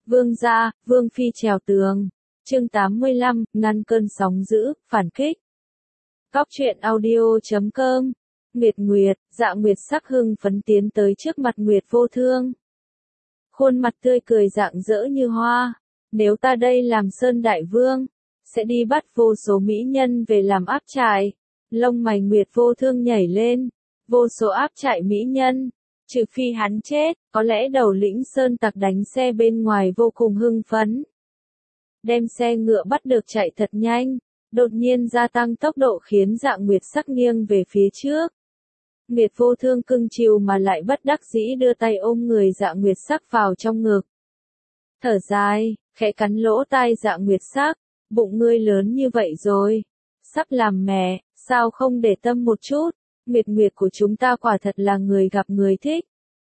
Vương gia, Vương phi trèo tường. Chương 85, ngăn cơn sóng dữ, phản kích. Cóc truyện audio.com. Nguyệt, Dạ Nguyệt sắc hưng phấn tiến tới trước mặt Nguyệt Vô Thương. Khuôn mặt tươi cười rạng rỡ như hoa. Nếu ta đây làm Sơn Đại Vương, sẽ đi bắt vô số mỹ nhân về làm áp trại. Lông mày Nguyệt Vô Thương nhảy lên. Vô số áp trại mỹ nhân. Trừ phi hắn chết, có lẽ đầu lĩnh Sơn Tặc đánh xe bên ngoài vô cùng hưng phấn. Đem xe ngựa bắt được chạy thật nhanh, đột nhiên gia tăng tốc độ khiến Dạ Nguyệt sắc nghiêng về phía trước. Nguyệt Vô Thương cưng chiều mà lại bất đắc dĩ đưa tay ôm người Dạ Nguyệt sắc vào trong ngực. Thở dài, khẽ cắn lỗ tai Dạ Nguyệt sắc, bụng ngươi lớn như vậy rồi, sắp làm mẹ, sao không để tâm một chút, Nguyệt của chúng ta quả thật là người gặp người thích.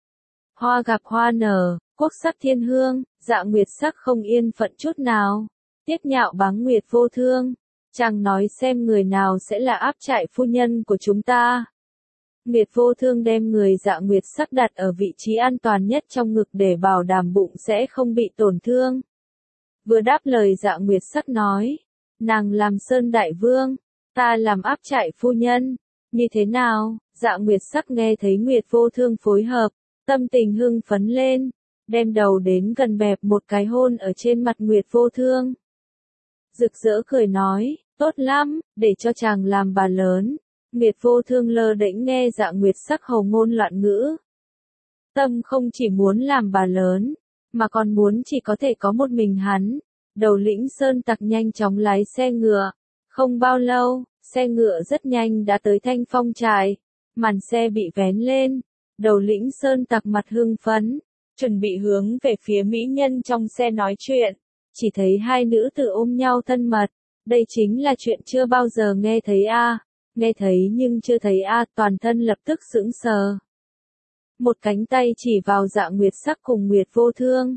Hoa gặp hoa nở, quốc sắc thiên hương, Dạ Nguyệt sắc không yên phận chút nào, tiếp nhạo báng Nguyệt Vô Thương, chàng nói xem người nào sẽ là áp trại phu nhân của chúng ta. Nguyệt Vô Thương đem người Dạ Nguyệt sắc đặt ở vị trí an toàn nhất trong ngực để bảo đảm bụng sẽ không bị tổn thương. Vừa đáp lời Dạ Nguyệt sắc nói, nàng làm Sơn Đại Vương, ta làm áp trại phu nhân, như thế nào? Dạ Nguyệt sắc nghe thấy Nguyệt Vô Thương phối hợp, tâm tình hưng phấn lên, đem đầu đến gần bẹp một cái hôn ở trên mặt Nguyệt Vô Thương. Rực rỡ cười nói, tốt lắm, để cho chàng làm bà lớn. Nguyệt Vô Thương lơ đễnh nghe Dạ Nguyệt sắc hầu ngôn loạn ngữ. Tâm không chỉ muốn làm bà lớn, mà còn muốn chỉ có thể có một mình hắn. Đầu lĩnh Sơn Tặc nhanh chóng lái xe ngựa. Không bao lâu, xe ngựa rất nhanh đã tới Thanh Phong trại. Màn xe bị vén lên. Đầu lĩnh Sơn Tặc mặt hưng phấn, chuẩn bị hướng về phía mỹ nhân trong xe nói chuyện. Chỉ thấy hai nữ tử ôm nhau thân mật. Đây chính là chuyện chưa bao giờ nghe thấy a. Nghe thấy nhưng chưa thấy a, toàn thân lập tức sững sờ. Một cánh tay chỉ vào Dạ Nguyệt sắc cùng Nguyệt Vô Thương.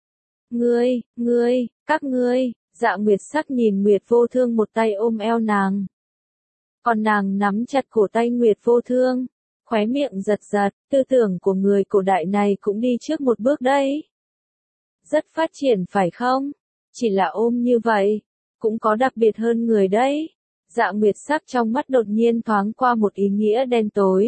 Các ngươi, Dạ Nguyệt sắc nhìn Nguyệt Vô Thương một tay ôm eo nàng. Còn nàng nắm chặt cổ tay Nguyệt Vô Thương, khóe miệng giật giật, tư tưởng của người cổ đại này cũng đi trước một bước đấy. Rất phát triển phải không? Chỉ là ôm như vậy, cũng có đặc biệt hơn người đấy. Dạ Nguyệt sắc trong mắt đột nhiên thoáng qua một ý nghĩa đen tối.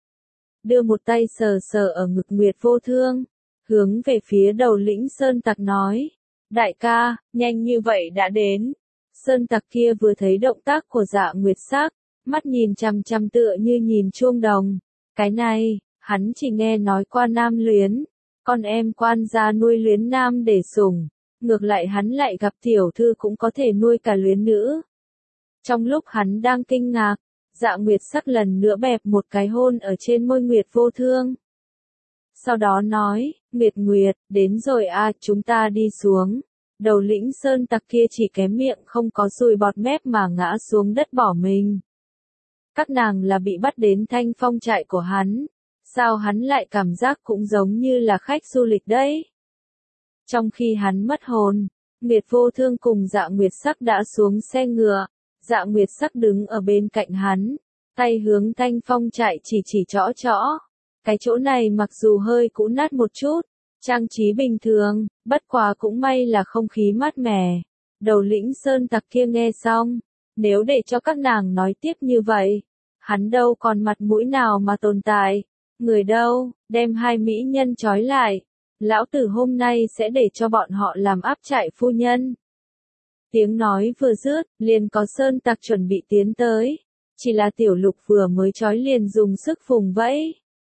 Đưa một tay sờ sờ ở ngực Nguyệt Vô Thương, hướng về phía đầu lĩnh Sơn Tặc nói, đại ca, nhanh như vậy đã đến. Sơn Tặc kia vừa thấy động tác của Dạ Nguyệt sắc, mắt nhìn chằm chằm tựa như nhìn chuông đồng. Cái này, hắn chỉ nghe nói qua nam luyến, con em quan gia nuôi luyến nam để sủng, ngược lại hắn lại gặp tiểu thư cũng có thể nuôi cả luyến nữ. Trong lúc hắn đang kinh ngạc, Dạ Nguyệt sắc lần nữa bẹp một cái hôn ở trên môi Nguyệt Vô Thương. Sau đó nói, Nguyệt, đến rồi à, chúng ta đi xuống. Đầu lĩnh Sơn Tặc kia chỉ kém miệng không có sùi bọt mép mà ngã xuống đất bỏ mình. Các nàng là bị bắt đến Thanh Phong trại của hắn. Sao hắn lại cảm giác cũng giống như là khách du lịch đấy? Trong khi hắn mất hồn, Nguyệt Vô Thương cùng Dạ Nguyệt sắc đã xuống xe ngựa. Dạ Nguyệt sắc đứng ở bên cạnh hắn, tay hướng Thanh Phong trại chỉ trõ. Cái chỗ này mặc dù hơi cũ nát một chút, trang trí bình thường, bất quá cũng may là không khí mát mẻ. Đầu lĩnh Sơn Tặc kia nghe xong, nếu để cho các nàng nói tiếp như vậy, hắn đâu còn mặt mũi nào mà tồn tại. Người đâu, đem hai mỹ nhân trói lại. Lão tử hôm nay sẽ để cho bọn họ làm áp trại phu nhân. Tiếng nói vừa dứt, liền có Sơn Tặc chuẩn bị tiến tới. Chỉ là Tiểu Lục vừa mới trói liền dùng sức vùng vẫy,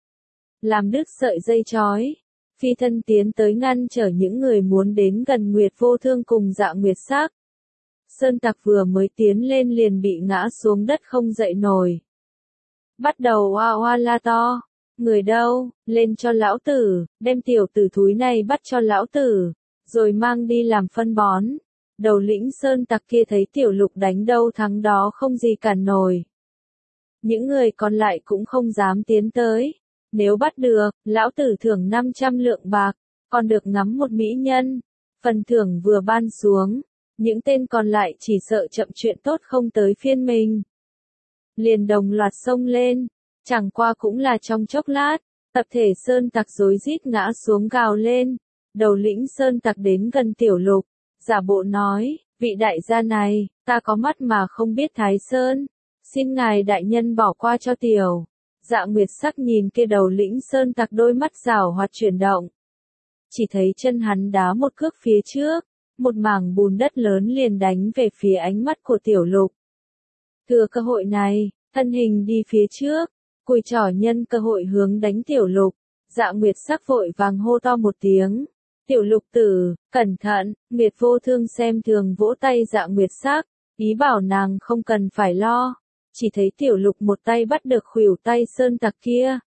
làm đứt sợi dây trói. Phi thân tiến tới ngăn trở những người muốn đến gần Nguyệt Vô Thương cùng Dạ Nguyệt sắc. Sơn Tặc vừa mới tiến lên liền bị ngã xuống đất không dậy nổi. Bắt đầu oa oa la to. Người đâu, lên cho lão tử, đem tiểu tử thúi này bắt cho lão tử, rồi mang đi làm phân bón. Đầu lĩnh Sơn Tặc kia thấy Tiểu Lục đánh đâu thắng đó không gì cản nổi. Những người còn lại cũng không dám tiến tới. Nếu bắt được, lão tử thưởng 500 lượng bạc, còn được ngắm một mỹ nhân. Phần thưởng vừa ban xuống, những tên còn lại chỉ sợ chậm chuyện tốt không tới phiên mình. Liền đồng loạt xông lên, chẳng qua cũng là trong chốc lát, tập thể Sơn Tặc rối rít ngã xuống gào lên. Đầu lĩnh sơn tặc đến gần Tiểu Lục, giả bộ nói, vị đại gia này, ta có mắt mà không biết Thái Sơn, xin ngài đại nhân bỏ qua cho tiểu. Dạ Nguyệt Sắc nhìn kia đầu lĩnh sơn tặc, đôi mắt giảo hoạt chuyển động. Chỉ thấy chân hắn đá một cước phía trước, một mảng bùn đất lớn liền đánh về phía ánh mắt của Tiểu Lục. Thừa cơ hội này, thân hình đi phía trước, cùi trỏ nhân cơ hội hướng đánh Tiểu Lục. Dạ Nguyệt Sắc vội vàng hô to một tiếng. Tiểu Lục tử, cẩn thận. Nguyệt Vô Thương xem thường vỗ tay Dạ Nguyệt Sắc, ý bảo nàng không cần phải lo. Chỉ thấy Tiểu Lục một tay bắt được khuỷu tay sơn tặc kia.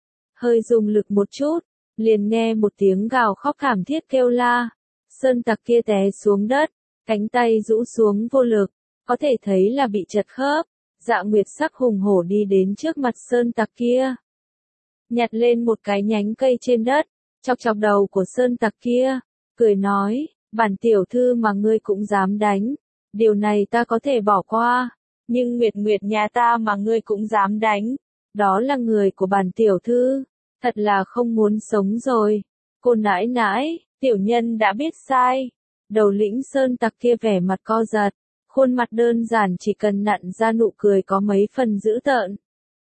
Hơi dùng lực một chút, liền nghe một tiếng gào khóc thảm thiết kêu la. Sơn tặc kia té xuống đất, cánh tay rũ xuống vô lực, có thể thấy là bị chật khớp. Dạ Nguyệt Sắc hùng hổ đi đến trước mặt sơn tặc kia, nhặt lên một cái nhánh cây trên đất, chọc chọc đầu của sơn tặc kia, cười nói, bản tiểu thư mà ngươi cũng dám đánh, điều này ta có thể bỏ qua, nhưng Nguyệt Nguyệt nhà ta mà ngươi cũng dám đánh, đó là người của bản tiểu thư, thật là không muốn sống rồi. Cô nãi nãi, tiểu nhân đã biết sai. Đầu lĩnh sơn tặc kia vẻ mặt co giật, khuôn mặt đơn giản chỉ cần nặn ra nụ cười có mấy phần dữ tợn.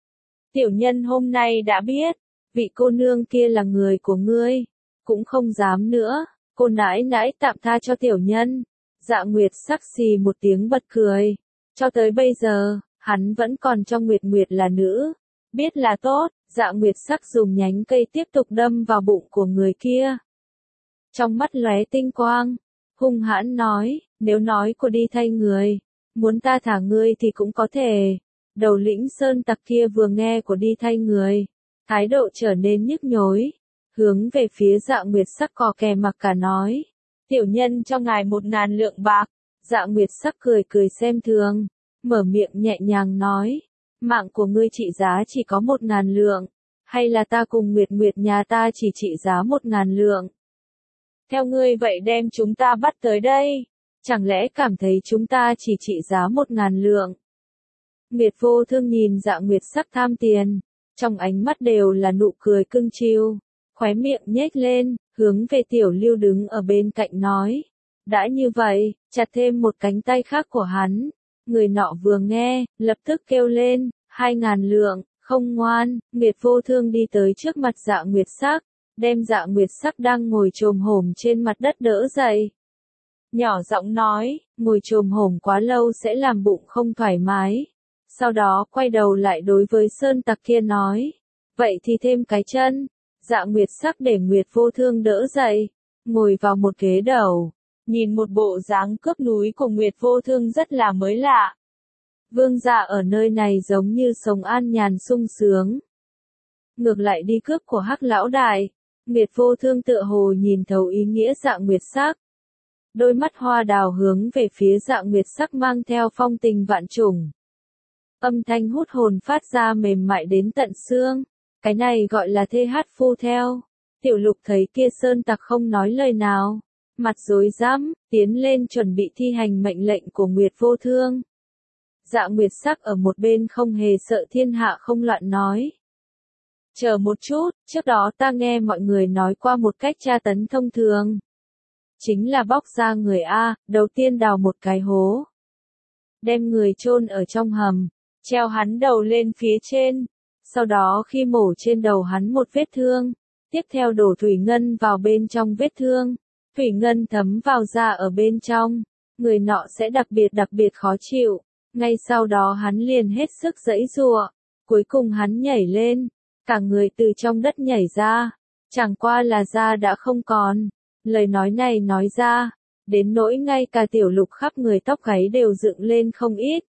Tiểu nhân hôm nay đã biết, vị cô nương kia là người của ngươi, cũng không dám nữa, cô nãi nãi tạm tha cho tiểu nhân. Dạ Nguyệt Sắc xì một tiếng bật cười, cho tới bây giờ, hắn vẫn còn cho Nguyệt Nguyệt là nữ, biết là tốt. Dạ Nguyệt Sắc dùng nhánh cây tiếp tục đâm vào bụng của người kia. Trong mắt lóe tinh quang, hung hãn nói, nếu nói cô đi thay người, muốn ta thả ngươi thì cũng có thể. Đầu lĩnh sơn tặc kia vừa nghe của đi thay người, thái độ trở nên nhức nhối, hướng về phía Dạ Nguyệt Sắc cò kè mặc cả nói, tiểu nhân cho ngài 1000 lượng bạc. Dạ Nguyệt Sắc cười cười xem thường, mở miệng nhẹ nhàng nói, mạng của ngươi trị giá chỉ có 1000 lượng, hay là ta cùng Nguyệt Nguyệt nhà ta chỉ trị giá 1000 lượng? Theo ngươi vậy đem chúng ta bắt tới đây, chẳng lẽ cảm thấy chúng ta chỉ trị giá 1000 lượng? Nguyệt Vô Thương nhìn Dạ Nguyệt Sắc tham tiền, trong ánh mắt đều là nụ cười cưng chiêu, khóe miệng nhếch lên, hướng về Tiểu Lưu đứng ở bên cạnh nói, đã như vậy, chặt thêm một cánh tay khác của hắn. Người nọ vừa nghe, lập tức kêu lên, 2000 lượng, không ngoan. Nguyệt Vô Thương đi tới trước mặt Dạ Nguyệt Sắc, đem Dạ Nguyệt Sắc đang ngồi chồm hổm trên mặt đất đỡ dậy. Nhỏ giọng nói, ngồi chồm hổm quá lâu sẽ làm bụng không thoải mái. Sau đó quay đầu lại đối với sơn tặc kia nói, vậy thì thêm cái chân. Dạ Nguyệt Sắc để Nguyệt Vô Thương đỡ dậy, ngồi vào một ghế đầu. Nhìn một bộ dáng cướp núi của Nguyệt Vô Thương rất là mới lạ. Vương gia ở nơi này giống như sống an nhàn sung sướng. Ngược lại đi cướp của Hắc lão đại, Nguyệt Vô Thương tựa hồ nhìn thấu ý nghĩa Dạ Nguyệt Sắc. Đôi mắt hoa đào hướng về phía Dạ Nguyệt Sắc mang theo phong tình vạn trùng. Âm thanh hút hồn phát ra mềm mại đến tận xương, cái này gọi là thê hát phu theo. Tiểu Lục thấy kia sơn tặc không nói lời nào, mặt rối rắm, tiến lên chuẩn bị thi hành mệnh lệnh của Nguyệt Vô Thương. Dạ Nguyệt Sắc ở một bên không hề sợ thiên hạ không loạn nói. Chờ một chút, trước đó ta nghe mọi người nói qua một cách tra tấn thông thường. Chính là bóc ra người A, đầu tiên đào một cái hố. Đem người chôn ở trong hầm, treo hắn đầu lên phía trên. Sau đó khi mổ trên đầu hắn một vết thương, tiếp theo đổ thủy ngân vào bên trong vết thương. Thủy ngân thấm vào da ở bên trong, người nọ sẽ đặc biệt khó chịu. Ngay sau đó hắn liền hết sức giãy giụa, cuối cùng hắn nhảy lên, cả người từ trong đất nhảy ra, chẳng qua là da đã không còn. Lời nói này nói ra, đến nỗi ngay cả Tiểu Lục khắp người tóc gáy đều dựng lên không ít.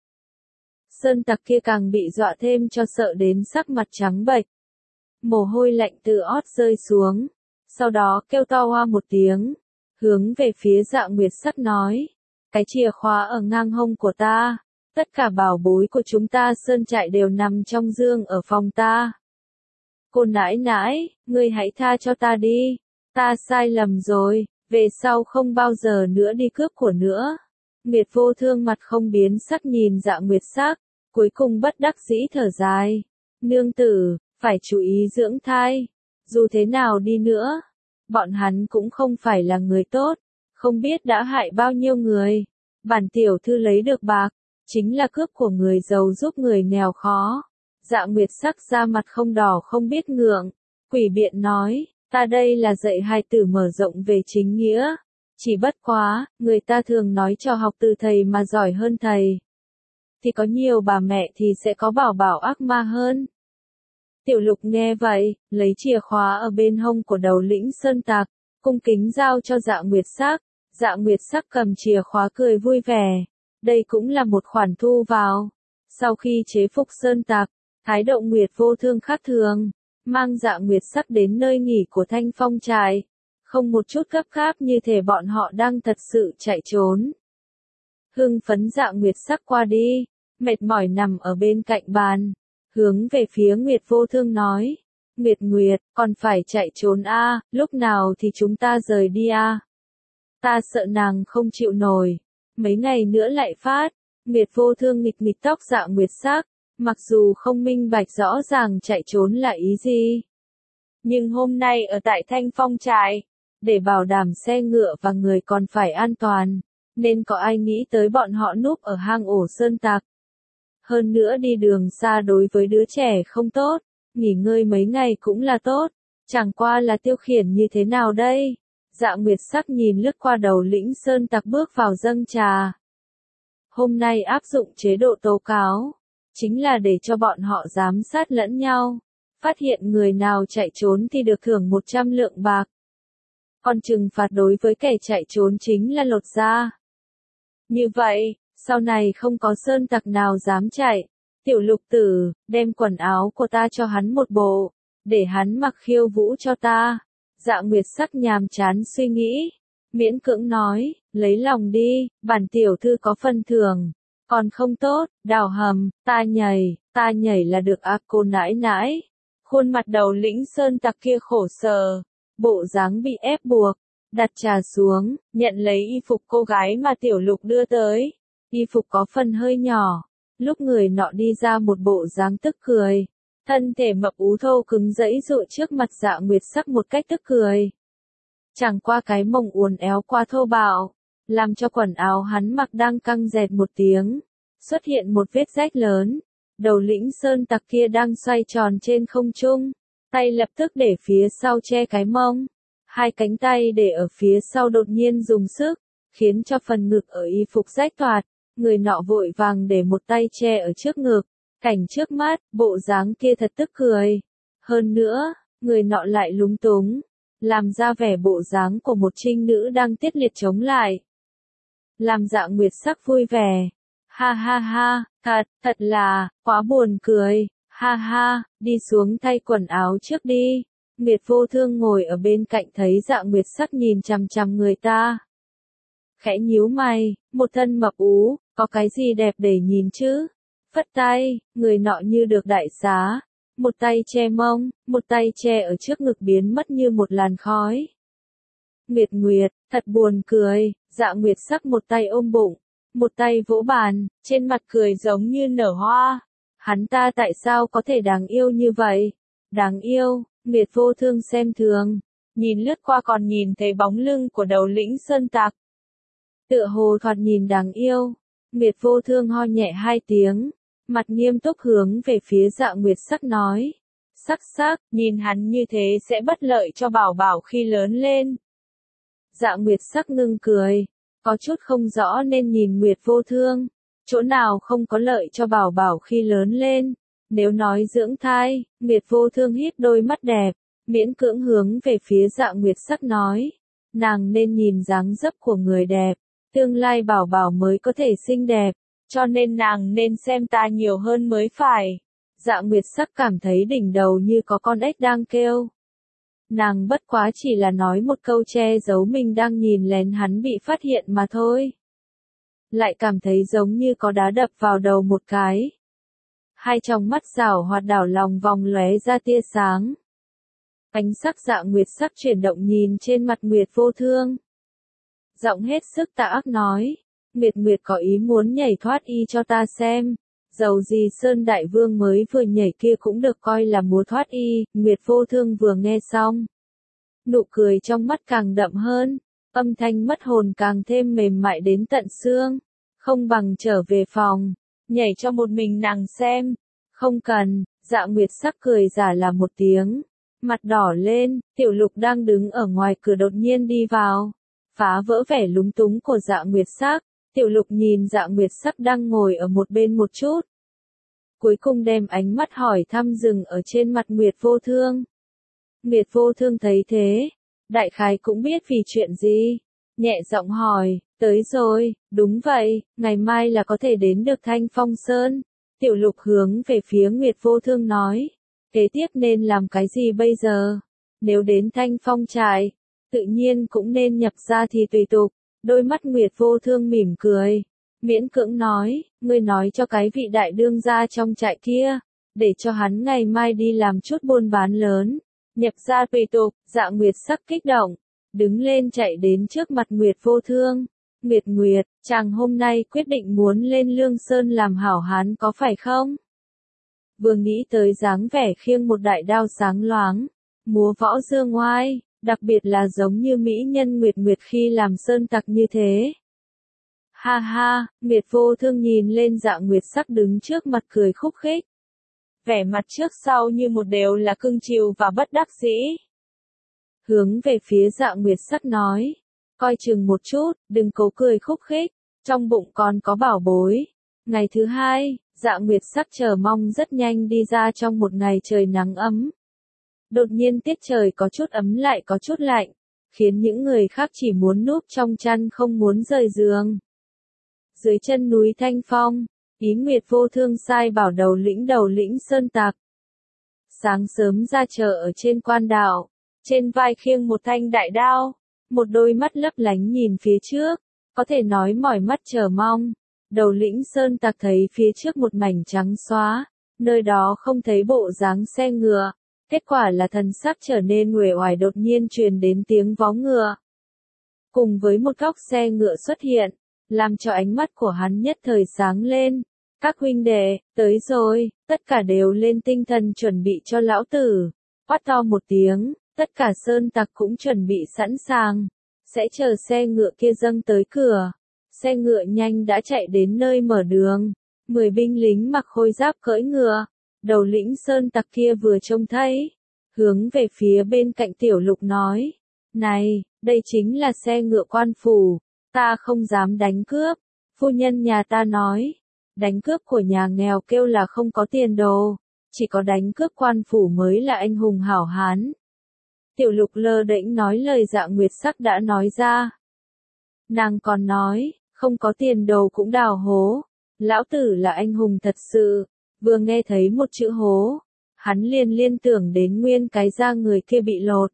Sơn tặc kia càng bị dọa thêm cho sợ đến sắc mặt trắng bệch. Mồ hôi lạnh từ ót rơi xuống, sau đó kêu to hoa một tiếng, hướng về phía Dạ Nguyệt Sắc nói, cái chìa khóa ở ngang hông của ta, tất cả bảo bối của chúng ta sơn trại đều nằm trong dương ở phòng ta. Cô nãi nãi, ngươi hãy tha cho ta đi, ta sai lầm rồi, về sau không bao giờ nữa đi cướp của nữa. Nguyệt Vô Thương mặt không biến sắc nhìn Dạ Nguyệt Sắc, cuối cùng bất đắc dĩ thở dài, nương tử, phải chú ý dưỡng thai, dù thế nào đi nữa, bọn hắn cũng không phải là người tốt, không biết đã hại bao nhiêu người. Bản tiểu thư lấy được bạc, chính là cướp của người giàu giúp người nghèo khó. Dạ Nguyệt Sắc ra mặt không đỏ không biết ngượng, quỷ biện nói, ta đây là dạy hài tử mở rộng về chính nghĩa. Chỉ bất quá, người ta thường nói cho học từ thầy mà giỏi hơn thầy. Thì có nhiều bà mẹ thì sẽ có bảo bảo ác ma hơn. Tiểu Lục nghe vậy, lấy chìa khóa ở bên hông của đầu lĩnh sơn tặc, cung kính giao cho Dạ Nguyệt Sắc. Dạ Nguyệt Sắc cầm chìa khóa cười vui vẻ. Đây cũng là một khoản thu vào. Sau khi chế phục sơn tặc, thái độ Nguyệt Vô Thương khác thường, mang Dạ Nguyệt Sắc đến nơi nghỉ của Thanh Phong trại. Không một chút gấp gáp như thể bọn họ đang thật sự chạy trốn. Hưng phấn Dạ Nguyệt Sắc qua đi, mệt mỏi nằm ở bên cạnh bàn, hướng về phía Nguyệt Vô Thương nói, Nguyệt, còn phải chạy trốn lúc nào thì chúng ta rời đi Ta sợ nàng không chịu nổi, mấy ngày nữa lại phát. Nguyệt Vô Thương nghịch nghịch tóc Dạ Nguyệt Sắc, mặc dù không minh bạch rõ ràng chạy trốn là ý gì. Nhưng hôm nay ở tại Thanh Phong trại, để bảo đảm xe ngựa và người còn phải an toàn, nên có ai nghĩ tới bọn họ núp ở hang ổ sơn tặc. Hơn nữa đi đường xa đối với đứa trẻ không tốt, nghỉ ngơi mấy ngày cũng là tốt, chẳng qua là tiêu khiển như thế nào đây? Dạ Nguyệt Sắc nhìn lướt qua đầu lĩnh sơn tặc bước vào dâng trà. Hôm nay áp dụng chế độ tố cáo, chính là để cho bọn họ giám sát lẫn nhau, phát hiện người nào chạy trốn thì được thưởng 100 lượng bạc. Còn trừng phạt đối với kẻ chạy trốn chính là lột da. Như vậy, sau này không có sơn tặc nào dám chạy. Tiểu Lục tử, đem quần áo của ta cho hắn một bộ, để hắn mặc khiêu vũ cho ta. Dạ Nguyệt Sắc nhàm chán suy nghĩ, miễn cưỡng nói, lấy lòng đi, bản tiểu thư có phần thưởng, còn không tốt, đào hầm, ta nhảy là được cô nãi nãi. Khuôn mặt đầu lĩnh sơn tặc kia khổ sở, bộ dáng bị ép buộc, đặt trà xuống, nhận lấy y phục cô gái mà Tiểu Lục đưa tới. Y phục có phần hơi nhỏ, lúc người nọ đi ra một bộ dáng tức cười. Thân thể mập ú thô cứng rẫy dụi trước mặt Dạ Nguyệt Sắc một cách tức cười. Chẳng qua cái mông uốn éo qua thô bạo, làm cho quần áo hắn mặc đang căng dẹt một tiếng, xuất hiện một vết rách lớn. Đầu lĩnh sơn tặc kia đang xoay tròn trên không trung, tay lập tức để phía sau che cái mông. Hai cánh tay để ở phía sau đột nhiên dùng sức, khiến cho phần ngực ở y phục rách toạc. Người nọ vội vàng để một tay che ở trước ngực. Cảnh trước mắt, bộ dáng kia thật tức cười. Hơn nữa, người nọ lại lúng túng, làm ra vẻ bộ dáng của một trinh nữ đang tiết liệt chống lại. Làm Dạ Nguyệt Sắc vui vẻ. Ha ha ha, thật là, quá buồn cười. Ha ha, đi xuống thay quần áo trước đi. Nguyệt Vô Thương ngồi ở bên cạnh thấy Dạ Nguyệt Sắc nhìn chằm chằm người ta. Khẽ nhíu mày, một thân mập ú, có cái gì đẹp để nhìn chứ? Phất tay, người nọ như được đại xá, một tay che mông, một tay che ở trước ngực biến mất như một làn khói. Nguyệt, thật buồn cười. Dạ Nguyệt Sắc một tay ôm bụng, một tay vỗ bàn, trên mặt cười giống như nở hoa. Hắn ta tại sao có thể đáng yêu như vậy? Đáng yêu. Nguyệt Vô Thương xem thường, nhìn lướt qua còn nhìn thấy bóng lưng của đầu lĩnh sơn tặc. Tựa hồ thoạt nhìn đáng yêu. Nguyệt Vô Thương ho nhẹ hai tiếng, mặt nghiêm túc hướng về phía Dạ Nguyệt Sắc nói. Sắc, nhìn hắn như thế sẽ bất lợi cho bảo bảo khi lớn lên. Dạ Nguyệt Sắc ngưng cười, có chút không rõ nên nhìn Nguyệt Vô Thương. Chỗ nào không có lợi cho bảo bảo khi lớn lên? Nếu nói dưỡng thai, Nguyệt Vô Thương híp đôi mắt đẹp, miễn cưỡng hướng về phía Dạ Nguyệt Sắc nói. Nàng nên nhìn dáng dấp của người đẹp, tương lai bảo bảo mới có thể xinh đẹp, cho nên nàng nên xem ta nhiều hơn mới phải. Dạ Nguyệt Sắc cảm thấy đỉnh đầu như có con ếch đang kêu. Nàng bất quá chỉ là nói một câu che giấu mình đang nhìn lén hắn bị phát hiện mà thôi. Lại cảm thấy giống như có đá đập vào đầu một cái. Hai tròng mắt rảo hoạt đảo lòng vòng lóe ra tia sáng. Ánh sắc Dạ Nguyệt Sắc chuyển động nhìn trên mặt Nguyệt Vô Thương. Giọng hết sức tà ác nói, Nguyệt có ý muốn nhảy thoát y cho ta xem. Dầu gì Sơn Đại Vương mới vừa nhảy kia cũng được coi là múa thoát y. Nguyệt Vô Thương vừa nghe xong, nụ cười trong mắt càng đậm hơn, âm thanh mất hồn càng thêm mềm mại đến tận xương. Không bằng trở về phòng, nhảy cho một mình nàng xem. Không cần, Dạ Nguyệt Sắc cười giả là một tiếng. Mặt đỏ lên, Tiểu Lục đang đứng ở ngoài cửa đột nhiên đi vào. Phá vỡ vẻ lúng túng của Dạ Nguyệt Sắc. Tiểu Lục nhìn Dạ Nguyệt Sắc đang ngồi ở một bên một chút. Cuối cùng đem ánh mắt hỏi thăm dừng ở trên mặt Nguyệt Vô Thương. Nguyệt Vô Thương thấy thế, đại khái cũng biết vì chuyện gì. Nhẹ giọng hỏi, tới rồi, đúng vậy, ngày mai là có thể đến được Thanh Phong Sơn. Tiểu Lục hướng về phía Nguyệt Vô Thương nói, kế tiếp nên làm cái gì bây giờ? Nếu đến Thanh Phong trại, tự nhiên cũng nên nhập ra thì tùy tục. Đôi mắt Nguyệt Vô Thương mỉm cười, miễn cưỡng nói, ngươi nói cho cái vị đại đương gia trong trại kia, để cho hắn ngày mai đi làm chút buôn bán lớn. Nhập ra tùy tục. Dạ Nguyệt Sắc kích động, đứng lên chạy đến trước mặt Nguyệt Vô Thương. Nguyệt, chàng hôm nay quyết định muốn lên Lương Sơn làm hảo hán có phải không? Vừa nghĩ tới dáng vẻ khiêng một đại đao sáng loáng, múa võ dương ngoai, đặc biệt là giống như mỹ nhân Nguyệt khi làm sơn tặc như thế. Ha ha, Nguyệt Vô Thương nhìn lên Dạ Nguyệt Sắc đứng trước mặt cười khúc khích. Vẻ mặt trước sau như một đều là cưng chiều và bất đắc dĩ. Hướng về phía Dạ Nguyệt Sắc nói, coi chừng một chút, đừng cố cười khúc khích, trong bụng còn có bảo bối. Ngày thứ hai, Dạ Nguyệt Sắc chờ mong rất nhanh đi ra trong một ngày trời nắng ấm. Đột nhiên tiết trời có chút ấm lại có chút lạnh, khiến những người khác chỉ muốn núp trong chăn không muốn rời giường. Dưới chân núi Thanh Phong, Ý Nguyệt Vô Thương sai bảo đầu lĩnh sơn tặc. Sáng sớm ra chợ ở trên quan đạo, trên vai khiêng một thanh đại đao, một đôi mắt lấp lánh nhìn phía trước, có thể nói mỏi mắt chờ mong. Đầu lĩnh sơn tặc thấy phía trước một mảnh trắng xóa, nơi đó không thấy bộ dáng xe ngựa, kết quả là thần sắc trở nên uể oải đột nhiên truyền đến tiếng vó ngựa. Cùng với một góc xe ngựa xuất hiện, làm cho ánh mắt của hắn nhất thời sáng lên. Các huynh đệ, tới rồi, tất cả đều lên tinh thần chuẩn bị cho lão tử. Quát to một tiếng, tất cả sơn tặc cũng chuẩn bị sẵn sàng, sẽ chờ xe ngựa kia dâng tới cửa. Xe ngựa nhanh đã chạy đến nơi mở đường, 10 binh lính mặc khôi giáp cưỡi ngựa. Đầu lĩnh sơn tặc kia vừa trông thấy, hướng về phía bên cạnh Tiểu Lục nói, này, đây chính là xe ngựa quan phủ, ta không dám đánh cướp, phu nhân nhà ta nói, đánh cướp của nhà nghèo kêu là không có tiền đồ, chỉ có đánh cướp quan phủ mới là anh hùng hảo hán. Tiểu Lục lơ đễnh nói lời Dạ Nguyệt Sắc đã nói ra. Nàng còn nói, không có tiền đồ cũng đào hố, lão tử là anh hùng thật sự. Vừa nghe thấy một chữ hố, hắn liên tưởng đến nguyên cái da người kia bị lột.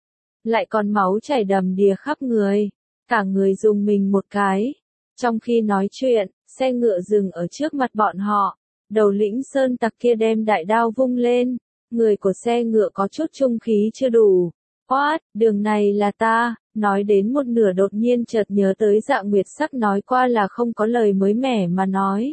Lại còn máu chảy đầm đìa khắp người, cả người dùng mình một cái. Trong khi nói chuyện, xe ngựa dừng ở trước mặt bọn họ, đầu lĩnh sơn tặc kia đem đại đao vung lên, người của xe ngựa có chút trung khí chưa đủ. Quát, đường này là ta, nói đến một nửa đột nhiên chợt nhớ tới Dạ Nguyệt Sắc nói qua là không có lời mới mẻ mà nói.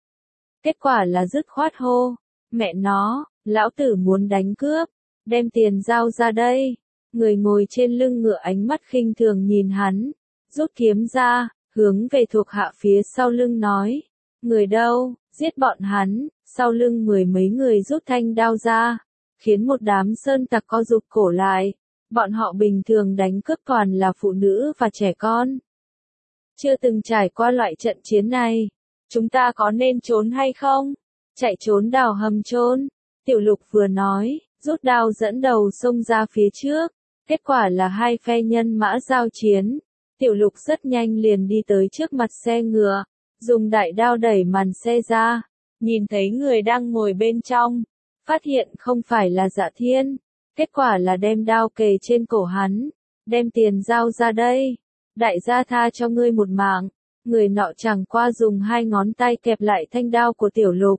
Kết quả là dứt khoát hô, mẹ nó, lão tử muốn đánh cướp, đem tiền giao ra đây. Người ngồi trên lưng ngựa ánh mắt khinh thường nhìn hắn, rút kiếm ra, hướng về thuộc hạ phía sau lưng nói, người đâu, giết bọn hắn. Sau lưng 10 mấy người rút thanh đao ra, khiến một đám sơn tặc co rụt cổ lại. Bọn họ bình thường đánh cướp toàn là phụ nữ và trẻ con, chưa từng trải qua loại trận chiến này. Chúng ta có nên trốn hay không? Chạy trốn đào hầm trốn. Tiểu Lục vừa nói, rút đao dẫn đầu xông ra phía trước. Kết quả là hai phe nhân mã giao chiến. Tiểu Lục rất nhanh liền đi tới trước mặt xe ngựa, dùng đại đao đẩy màn xe ra, nhìn thấy người đang ngồi bên trong, phát hiện không phải là Dạ Thiên. Kết quả là đem đao kề trên cổ hắn, đem tiền giao ra đây. Đại gia tha cho ngươi một mạng. Người nọ chẳng qua dùng 2 ngón tay kẹp lại thanh đao của Tiểu Lục.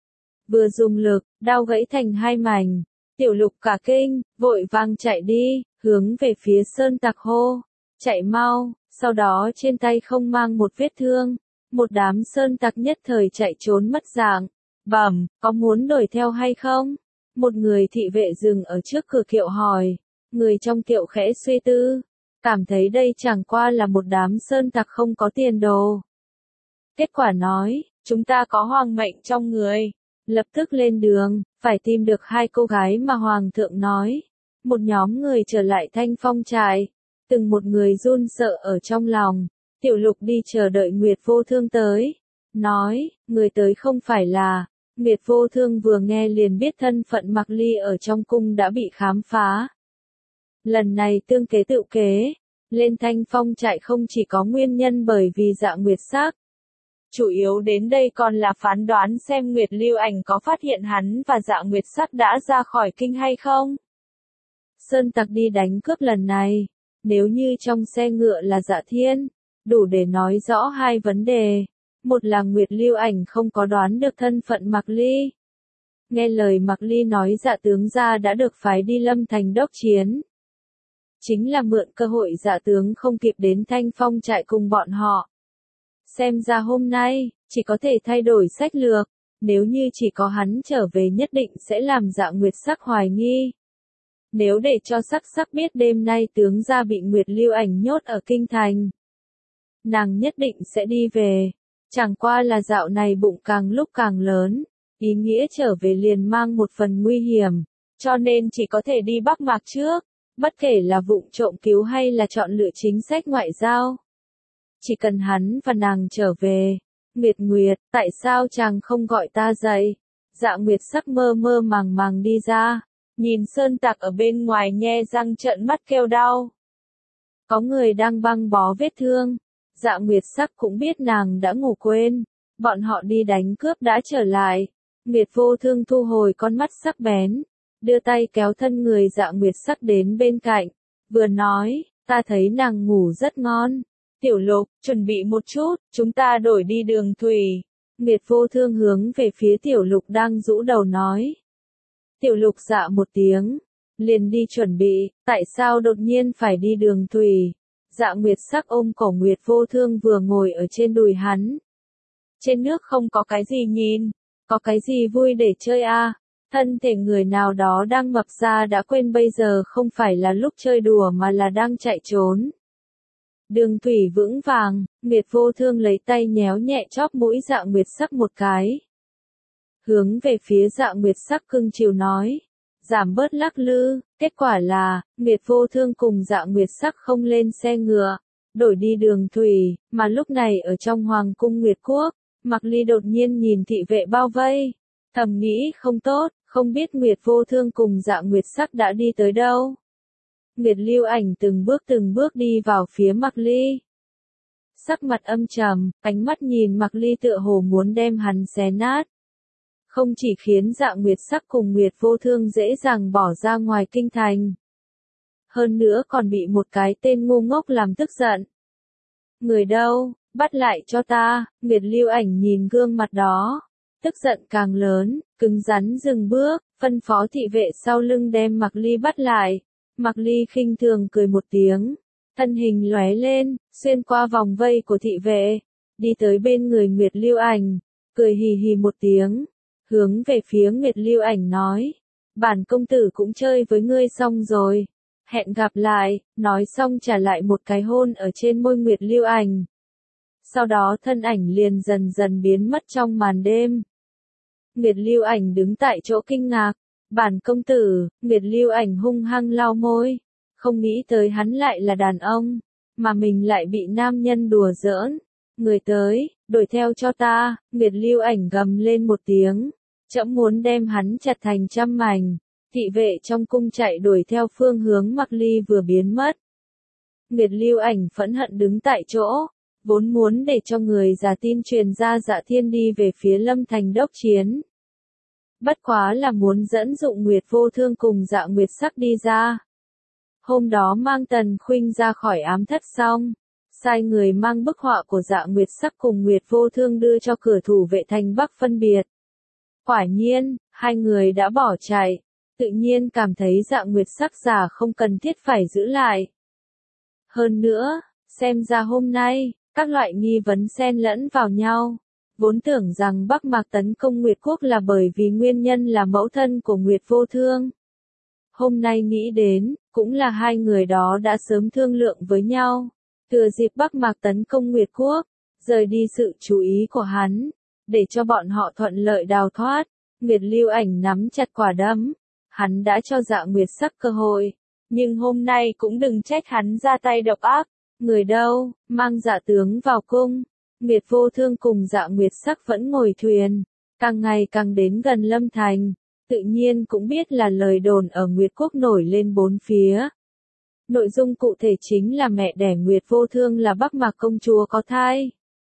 Vừa dùng lực, đao gãy thành 2 mảnh. Tiểu Lục cả kinh, vội vàng chạy đi, hướng về phía sơn tặc hô. Chạy mau, sau đó trên tay không mang một vết thương. Một đám sơn tặc nhất thời chạy trốn mất dạng. Bẩm, có muốn đuổi theo hay không? Một người thị vệ dừng ở trước cửa kiệu hỏi. Người trong kiệu khẽ suy tư, cảm thấy đây chẳng qua là một đám sơn tặc không có tiền đồ. Kết quả nói, chúng ta có hoàng mệnh trong người, lập tức lên đường, phải tìm được hai cô gái mà hoàng thượng nói. Một nhóm người trở lại Thanh Phong trại, từng một người run sợ ở trong lòng. Tiểu Lục đi chờ đợi Nguyệt Vô Thương tới, nói, người tới không phải là. Nguyệt Vô Thương vừa nghe liền biết thân phận Mạc Ly ở trong cung đã bị khám phá. Lần này tương kế tự kế, lên Thanh Phong trại không chỉ có nguyên nhân bởi vì Dạ Nguyệt Sắc. Chủ yếu đến đây còn là phán đoán xem Nguyệt Lưu Ảnh có phát hiện hắn và Dạ Nguyệt Sắc đã ra khỏi kinh hay không. Sơn tặc đi đánh cướp lần này, nếu như trong xe ngựa là Dạ Thiên, đủ để nói rõ hai vấn đề. Một là Nguyệt Lưu Ảnh không có đoán được thân phận Mạc Ly. Nghe lời Mạc Ly nói Dạ tướng gia đã được phái đi Lâm Thành đốc chiến. Chính là mượn cơ hội Dạ tướng không kịp đến Thanh Phong trại cùng bọn họ. Xem ra hôm nay, chỉ có thể thay đổi sách lược, nếu như chỉ có hắn trở về nhất định sẽ làm Dạ Nguyệt Sắc hoài nghi. Nếu để cho Sắc Sắc biết đêm nay tướng gia bị Nguyệt Lưu Ảnh nhốt ở kinh thành, nàng nhất định sẽ đi về. Chẳng qua là dạo này bụng càng lúc càng lớn, ý nghĩa trở về liền mang một phần nguy hiểm, cho nên chỉ có thể đi Bắc Mạc trước, bất kể là vụng trộm cứu hay là chọn lựa chính sách ngoại giao. Chỉ cần hắn và nàng trở về. Nguyệt Nguyệt, tại sao chàng không gọi ta dậy? Dạ Nguyệt Sắc mơ mơ màng màng đi ra, nhìn sơn tặc ở bên ngoài nhe răng trợn mắt kêu đau. Có người đang băng bó vết thương. Dạ Nguyệt Sắc cũng biết nàng đã ngủ quên, bọn họ đi đánh cướp đã trở lại. Nguyệt Vô Thương thu hồi con mắt sắc bén, đưa tay kéo thân người Dạ Nguyệt Sắc đến bên cạnh, vừa nói, ta thấy nàng ngủ rất ngon. Tiểu Lục, chuẩn bị một chút, chúng ta đổi đi đường thủy. Nguyệt Vô Thương hướng về phía Tiểu Lục đang rũ đầu nói. Tiểu Lục dạ một tiếng, liền đi chuẩn bị, tại sao đột nhiên phải đi đường thủy? Dạ Nguyệt Sắc ôm cổ Nguyệt Vô Thương vừa ngồi ở trên đùi hắn. Trên nước không có cái gì nhìn, có cái gì vui để chơi à? Thân thể người nào đó đang mập ra đã quên bây giờ không phải là lúc chơi đùa mà là đang chạy trốn. Đường thủy vững vàng, Nguyệt Vô Thương lấy tay nhéo nhẹ chóp mũi Dạ Nguyệt Sắc một cái. Hướng về phía Dạ Nguyệt Sắc cưng chiều nói, giảm bớt lắc lư, kết quả là, Nguyệt Vô Thương cùng Dạ Nguyệt Sắc không lên xe ngựa, đổi đi đường thủy, mà lúc này ở trong Hoàng cung Nguyệt Quốc, Mạc Ly đột nhiên nhìn thị vệ bao vây, thầm nghĩ không tốt, không biết Nguyệt Vô Thương cùng Dạ Nguyệt Sắc đã đi tới đâu. Nguyệt Lưu Ảnh từng bước đi vào phía Mạc Ly. Sắc mặt âm trầm, ánh mắt nhìn Mạc Ly tựa hồ muốn đem hắn xé nát. Không chỉ khiến Dạ Nguyệt Sắc cùng Nguyệt Vô Thương dễ dàng bỏ ra ngoài kinh thành. Hơn nữa còn bị một cái tên ngu ngốc làm tức giận. Người đâu, bắt lại cho ta, Nguyệt Lưu Ảnh nhìn gương mặt đó. Tức giận càng lớn, cứng rắn dừng bước, phân phó thị vệ sau lưng đem Mạc Ly bắt lại. Mạc Ly khinh thường cười một tiếng, thân hình lóe lên, xuyên qua vòng vây của thị vệ, đi tới bên người Nguyệt Lưu Ảnh, cười hì hì một tiếng, hướng về phía Nguyệt Lưu Ảnh nói, bản công tử cũng chơi với ngươi xong rồi, hẹn gặp lại, nói xong trả lại một cái hôn ở trên môi Nguyệt Lưu Ảnh. Sau đó thân ảnh liền dần dần biến mất trong màn đêm. Nguyệt Lưu Ảnh đứng tại chỗ kinh ngạc. Bản công tử, Nguyệt Lưu Ảnh hung hăng lau môi, không nghĩ tới hắn lại là đàn ông, mà mình lại bị nam nhân đùa giỡn. Người tới, đuổi theo cho ta, Nguyệt Lưu Ảnh gầm lên một tiếng, trẫm muốn đem hắn chặt thành trăm mảnh. Thị vệ trong cung chạy đuổi theo phương hướng Mạc Ly vừa biến mất. Nguyệt Lưu Ảnh phẫn hận đứng tại chỗ, vốn muốn để cho người già tin truyền ra Dạ Thiên đi về phía Lâm Thành đốc chiến. Bất quá là muốn dẫn dụ Nguyệt Vô Thương cùng Dạ Nguyệt Sắc đi ra. Hôm đó mang Tần Khuynh ra khỏi ám thất xong, sai người mang bức họa của Dạ Nguyệt Sắc cùng Nguyệt Vô Thương đưa cho cửa thủ vệ thành Bắc phân biệt. Quả nhiên, hai người đã bỏ chạy, tự nhiên cảm thấy Dạ Nguyệt Sắc già không cần thiết phải giữ lại. Hơn nữa, xem ra hôm nay, các loại nghi vấn xen lẫn vào nhau. Vốn tưởng rằng Bắc Mạc tấn công Nguyệt Quốc là bởi vì nguyên nhân là mẫu thân của Nguyệt Vô Thương. Hôm nay nghĩ đến, cũng là hai người đó đã sớm thương lượng với nhau. Thừa dịp Bắc Mạc tấn công Nguyệt Quốc, rời đi sự chú ý của hắn, để cho bọn họ thuận lợi đào thoát. Nguyệt Lưu Ảnh nắm chặt quả đấm. Hắn đã cho Dạ Nguyệt Sắc cơ hội, nhưng hôm nay cũng đừng trách hắn ra tay độc ác. Người đâu, mang Dạ tướng vào cung. Nguyệt Vô Thương cùng Dạ Nguyệt Sắc vẫn ngồi thuyền, càng ngày càng đến gần Lâm Thành, tự nhiên cũng biết là lời đồn ở Nguyệt Quốc nổi lên bốn phía. Nội dung cụ thể chính là mẹ đẻ Nguyệt Vô Thương là Bắc Mạc công chúa có thai,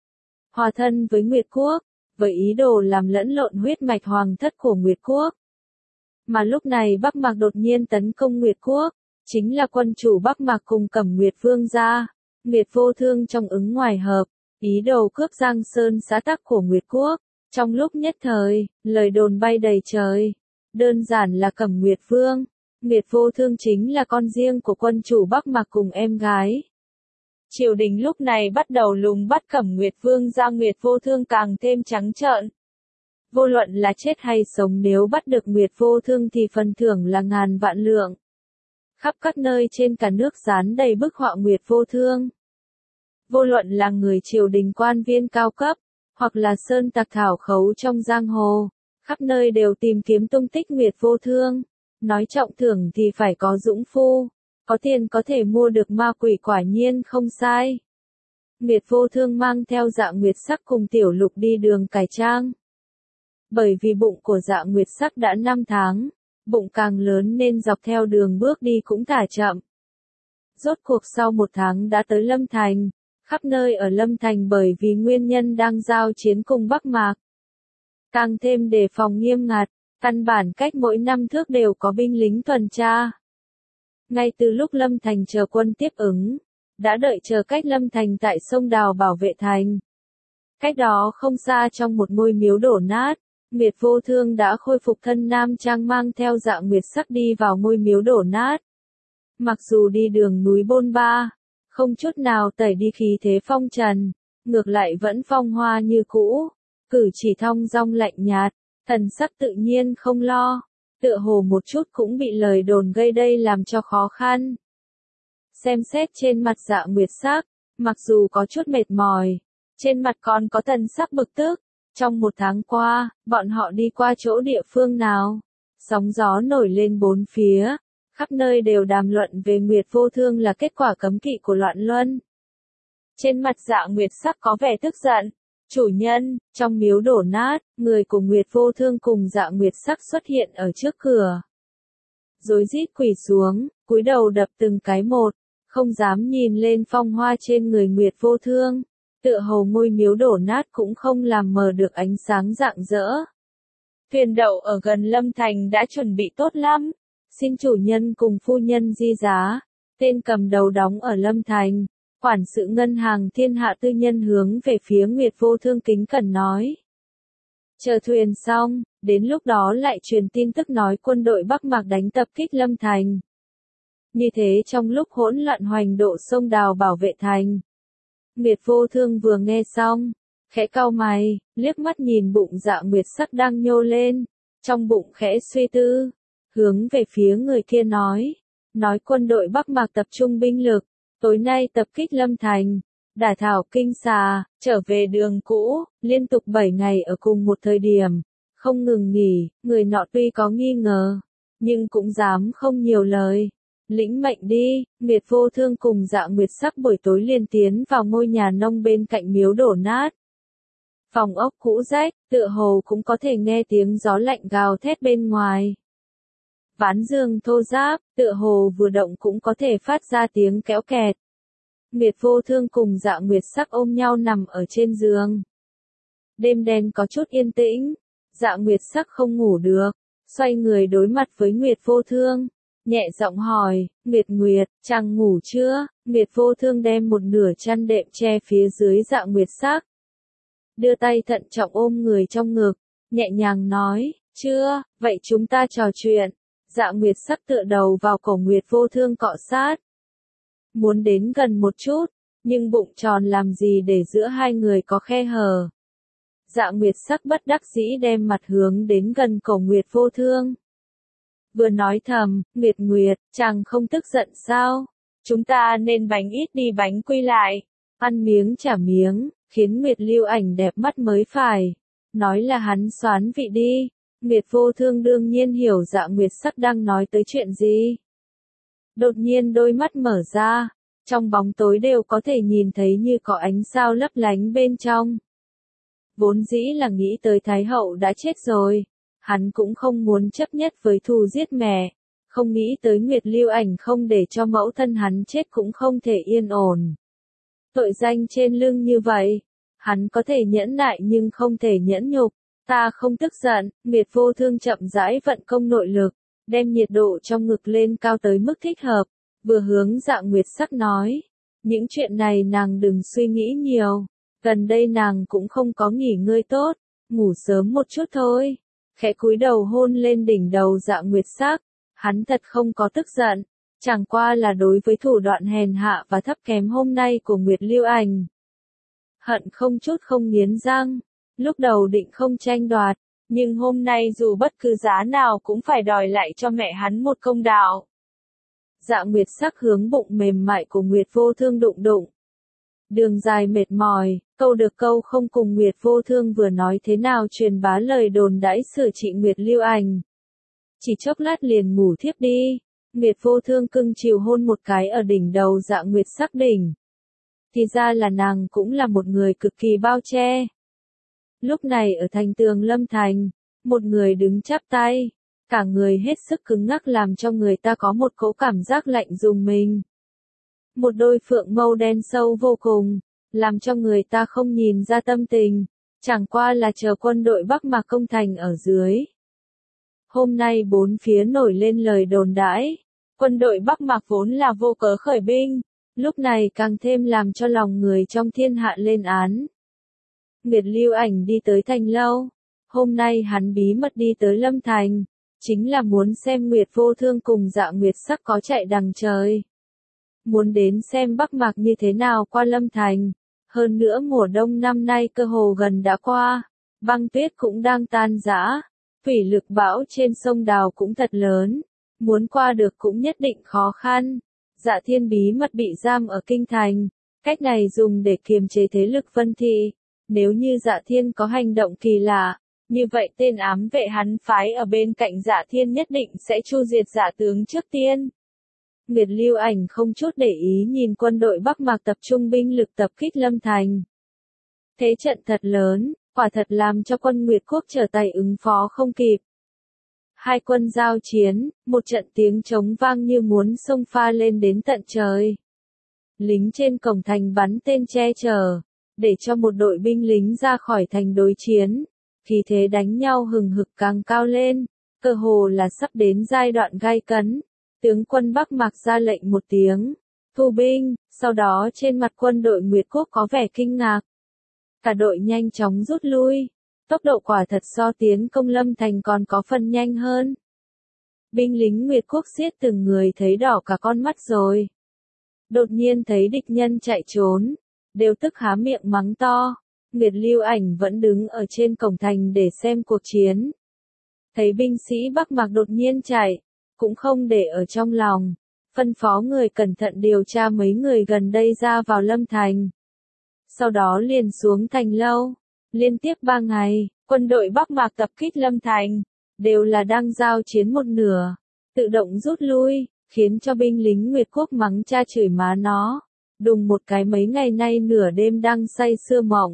hòa thân với Nguyệt Quốc, với ý đồ làm lẫn lộn huyết mạch hoàng thất của Nguyệt Quốc. Mà lúc này Bắc Mạc đột nhiên tấn công Nguyệt Quốc, chính là quân chủ Bắc Mạc cùng Cẩm Nguyệt Vương gia. Nguyệt Vô Thương trong ứng ngoài hợp, ý đồ cướp Giang Sơn xã tắc của Nguyệt Quốc. Trong lúc nhất thời, lời đồn bay đầy trời. Đơn giản là Cẩm Nguyệt Vương. Nguyệt Vô Thương chính là con riêng của quân chủ Bắc Mạc cùng em gái. Triều đình lúc này bắt đầu lùng bắt Cẩm Nguyệt Vương ra, Nguyệt Vô Thương càng thêm trắng trợn. Vô luận là chết hay sống, nếu bắt được Nguyệt Vô Thương thì phần thưởng là ngàn vạn lượng. Khắp các nơi trên cả nước dán đầy bức họa Nguyệt Vô Thương. Vô luận là người triều đình quan viên cao cấp, hoặc là sơn tặc thảo khấu trong giang hồ, khắp nơi đều tìm kiếm tung tích Nguyệt Vô Thương. Nói trọng thưởng thì phải có dũng phu, có tiền có thể mua được ma quỷ, quả nhiên không sai. Nguyệt Vô Thương mang theo Dạ Nguyệt Sắc cùng Tiểu Lục đi đường cải trang. Bởi vì bụng của Dạ Nguyệt Sắc đã 5 tháng, bụng càng lớn nên dọc theo đường bước đi cũng thả chậm. Rốt cuộc sau 1 tháng đã tới Lâm Thành, khắp nơi ở Lâm Thành bởi vì nguyên nhân đang giao chiến cùng Bắc Mạc, càng thêm đề phòng nghiêm ngặt, căn bản cách mỗi 5 thước đều có binh lính tuần tra. Ngay từ lúc Lâm Thành chờ quân tiếp ứng, đã đợi chờ cách Lâm Thành tại sông Đào bảo vệ thành. Cách đó không xa trong một ngôi miếu đổ nát, Nguyệt Vô Thương đã khôi phục thân nam trang, mang theo Dạ Nguyệt Sắc đi vào ngôi miếu đổ nát. Mặc dù đi đường núi bôn ba, không chút nào tẩy đi khí thế phong trần, ngược lại vẫn phong hoa như cũ, cử chỉ thong dong lạnh nhạt, thần sắc tự nhiên không lo, tựa hồ một chút cũng bị lời đồn gây đây làm cho khó khăn. Xem xét trên mặt Dạ Nguyệt Sắc, mặc dù có chút mệt mỏi, trên mặt còn có thần sắc bực tức. Trong 1 tháng qua, bọn họ đi qua chỗ địa phương nào, sóng gió nổi lên bốn phía, khắp nơi đều đàm luận về Nguyệt Vô Thương là kết quả cấm kỵ của loạn luân. Trên mặt Dạ Nguyệt Sắc có vẻ tức giận. Chủ nhân, trong miếu đổ nát, người của Nguyệt Vô Thương cùng Dạ Nguyệt Sắc xuất hiện ở trước cửa. Rối rít quỳ xuống, cúi đầu đập từng cái một, không dám nhìn lên phong hoa trên người Nguyệt Vô Thương. Tựa hồ ngôi miếu đổ nát cũng không làm mờ được ánh sáng rạng rỡ. Thuyền đậu ở gần Lâm Thành đã chuẩn bị tốt lắm. Xin chủ nhân cùng phu nhân di giá. Tên cầm đầu đóng ở Lâm Thành, quản sự ngân hàng thiên hạ tư nhân hướng về phía Nguyệt Vô Thương kính cẩn nói. Chờ thuyền xong, đến lúc đó lại truyền tin tức nói quân đội Bắc Mạc đánh tập kích Lâm Thành. Như thế trong lúc hỗn loạn hoành độ sông Đào bảo vệ thành. Nguyệt Vô Thương vừa nghe xong, khẽ cau mày, liếc mắt nhìn bụng Dạ Nguyệt Sắc đang nhô lên, trong bụng khẽ suy tư, hướng về phía người kia nói quân đội Bắc Mạc tập trung binh lực, tối nay tập kích Lâm Thành, đả thảo kinh xà, trở về đường cũ, liên tục 7 ngày ở cùng một thời điểm, không ngừng nghỉ. Người nọ tuy có nghi ngờ, nhưng cũng dám không nhiều lời. Lĩnh mệnh đi. Nguyệt Vô Thương cùng Dạ Nguyệt Sắc buổi tối liền tiến vào ngôi nhà nông bên cạnh miếu đổ nát. Phòng ốc cũ rách, tựa hồ cũng có thể nghe tiếng gió lạnh gào thét bên ngoài. Ván giường thô ráp, tựa hồ vừa động cũng có thể phát ra tiếng kéo kẹt. Nguyệt Vô Thương cùng Dạ Nguyệt Sắc ôm nhau nằm ở trên giường. Đêm đen có chút yên tĩnh, Dạ Nguyệt Sắc không ngủ được, xoay người đối mặt với Nguyệt Vô Thương, nhẹ giọng hỏi, Nguyệt, chàng ngủ chưa? Nguyệt Vô Thương đem một nửa chăn đệm che phía dưới Dạ Nguyệt Sắc. Đưa tay thận trọng ôm người trong ngực, nhẹ nhàng nói, chưa, vậy chúng ta trò chuyện. Dạ Nguyệt Sắc tựa đầu vào cổ Nguyệt Vô Thương cọ sát. Muốn đến gần một chút, nhưng bụng tròn làm gì để giữa hai người có khe hở. Dạ Nguyệt Sắc bất đắc dĩ đem mặt hướng đến gần cổ Nguyệt Vô Thương. vừa nói thầm, Nguyệt Nguyệt, chàng không tức giận sao? Chúng ta nên bánh ít đi bánh quy lại. Ăn miếng trả miếng, khiến Nguyệt Lưu Ảnh đẹp mắt mới phải. Nói là hắn xoán vị đi. Nguyệt Vô Thương đương nhiên hiểu Dạ Nguyệt Sắc đang nói tới chuyện gì. Đột nhiên đôi mắt mở ra, trong bóng tối đều có thể nhìn thấy như có ánh sao lấp lánh bên trong. Vốn dĩ là nghĩ tới Thái Hậu đã chết rồi, hắn cũng không muốn chấp nhất với thù giết mẹ, không nghĩ tới Nguyệt Lưu Ảnh không để cho mẫu thân hắn chết cũng không thể yên ổn. Tội danh trên lưng như vậy, hắn có thể nhẫn nại nhưng không thể nhẫn nhục. Ta không tức giận, Nguyệt Vô Thương chậm rãi vận công nội lực, đem nhiệt độ trong ngực lên cao tới mức thích hợp, vừa hướng Dạ Nguyệt Sắc nói. Những chuyện này nàng đừng suy nghĩ nhiều, gần đây nàng cũng không có nghỉ ngơi tốt, ngủ sớm một chút thôi. Khẽ cúi đầu hôn lên đỉnh đầu Dạ Nguyệt Sắc, hắn thật không có tức giận, chẳng qua là đối với thủ đoạn hèn hạ và thấp kém hôm nay của Nguyệt Lưu Ảnh. Hận không chút không nghiến răng. Lúc đầu định không tranh đoạt, nhưng hôm nay dù bất cứ giá nào cũng phải đòi lại cho mẹ hắn một công đạo. Dạ Nguyệt Sắc hướng bụng mềm mại của Nguyệt Vô Thương đụng đụng. Đường dài mệt mỏi, câu được câu không cùng Nguyệt Vô Thương vừa nói thế nào truyền bá lời đồn đãi sửa trị Nguyệt Lưu Ảnh. Chỉ chốc lát liền ngủ thiếp đi, Nguyệt Vô Thương cưng chiều hôn một cái ở đỉnh đầu Dạ Nguyệt Sắc đỉnh. Thì ra là nàng cũng là một người cực kỳ bao che. Lúc này ở thành tường Lâm Thành, một người đứng chắp tay, cả người hết sức cứng ngắc làm cho người ta có một cỗ cảm giác lạnh rùng mình. Một đôi phượng mâu đen sâu vô cùng, làm cho người ta không nhìn ra tâm tình, chẳng qua là chờ quân đội Bắc Mạc công thành ở dưới. Hôm nay bốn phía nổi lên lời đồn đãi, quân đội Bắc Mạc vốn là vô cớ khởi binh, lúc này càng thêm làm cho lòng người trong thiên hạ lên án. Nguyệt Lưu Ảnh đi tới thành lâu, hôm nay hắn bí mật đi tới Lâm Thành, chính là muốn xem Nguyệt Vô Thương cùng Dạ Nguyệt Sắc có chạy đằng trời. Muốn đến xem Bắc Mạc như thế nào qua Lâm Thành, hơn nữa mùa đông năm nay cơ hồ gần đã qua, băng tuyết cũng đang tan rã, thủy lực bão trên sông Đào cũng thật lớn, muốn qua được cũng nhất định khó khăn. Dạ Thiên bí mật bị giam ở kinh thành, cách này dùng để kiềm chế thế lực Vân Thị. Nếu như Dạ Thiên có hành động kỳ lạ, như vậy tên ám vệ hắn phái ở bên cạnh Dạ Thiên nhất định sẽ chu diệt Dạ tướng trước tiên. Nguyệt Lưu Ảnh không chút để ý nhìn quân đội Bắc Mạc tập trung binh lực tập kích Lâm Thành. Thế trận thật lớn, quả thật làm cho quân Nguyệt Quốc trở tay ứng phó không kịp. Hai quân giao chiến, một trận tiếng trống vang như muốn xông pha lên đến tận trời. Lính trên cổng thành bắn tên che chở, để cho một đội binh lính ra khỏi thành đối chiến. Khí thế đánh nhau hừng hực càng cao lên, cơ hồ là sắp đến giai đoạn gay cấn. Tướng quân Bắc Mạc ra lệnh một tiếng, thu binh, sau đó trên mặt quân đội Nguyệt Quốc có vẻ kinh ngạc. Cả đội nhanh chóng rút lui, tốc độ quả thật so tiến công Lâm Thành còn có phần nhanh hơn. Binh lính Nguyệt Quốc giết từng người thấy đỏ cả con mắt rồi. Đột nhiên thấy địch nhân chạy trốn, đều tức há miệng mắng to. Nguyệt Lưu Ảnh vẫn đứng ở trên cổng thành để xem cuộc chiến. Thấy binh sĩ Bắc Mạc đột nhiên chạy, cũng không để ở trong lòng, phân phó người cẩn thận điều tra mấy người gần đây ra vào Lâm Thành. Sau đó liền xuống thành lâu, liên tiếp 3 ngày, quân đội Bắc Mạc tập kích Lâm Thành, đều là đang giao chiến một nửa, tự động rút lui, khiến cho binh lính Nguyệt Quốc mắng cha chửi má nó, đùng một cái mấy ngày nay nửa đêm đang say sưa mộng.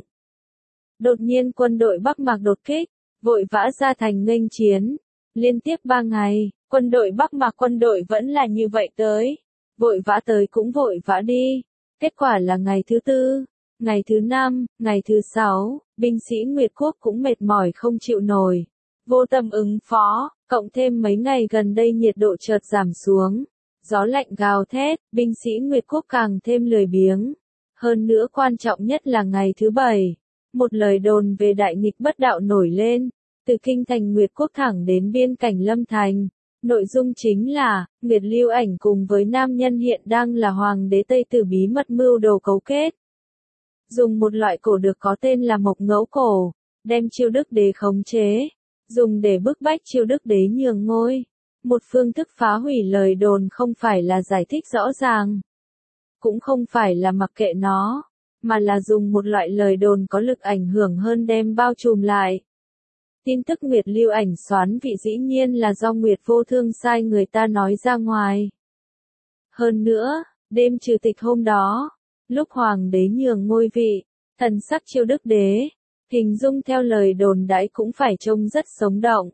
Đột nhiên quân đội Bắc Mạc đột kích, vội vã ra thành nghênh chiến, liên tiếp 3 ngày. Quân đội Bắc Mạc quân đội vẫn là như vậy tới. Vội vã tới cũng vội vã đi. Kết quả là ngày thứ 4, ngày thứ 5, ngày thứ 6, binh sĩ Nguyệt Quốc cũng mệt mỏi không chịu nổi. Vô tâm ứng phó, cộng thêm mấy ngày gần đây nhiệt độ chợt giảm xuống. Gió lạnh gào thét, binh sĩ Nguyệt Quốc càng thêm lười biếng. Hơn nữa quan trọng nhất là ngày thứ 7. Một lời đồn về đại nghịch bất đạo nổi lên. Từ kinh thành Nguyệt Quốc thẳng đến biên cảnh Lâm Thành. Nội dung chính là, Nguyệt Lưu Ảnh cùng với nam nhân hiện đang là hoàng đế Tây Tử bí mật mưu đồ cấu kết. Dùng một loại cổ được có tên là Mộc Ngẫu Cổ, đem Chiêu Đức Đế khống chế, dùng để bức bách Chiêu Đức Đế nhường ngôi. Một phương thức phá hủy lời đồn không phải là giải thích rõ ràng, cũng không phải là mặc kệ nó, mà là dùng một loại lời đồn có lực ảnh hưởng hơn đem bao trùm lại. Tin tức Nguyệt Lưu Ảnh xoán vị dĩ nhiên là do Nguyệt Vô Thương sai người ta nói ra ngoài. Hơn nữa, đêm trừ tịch hôm đó, lúc hoàng đế nhường ngôi vị, thần sắc Chiêu Đức Đế, hình dung theo lời đồn đãi cũng phải trông rất sống động.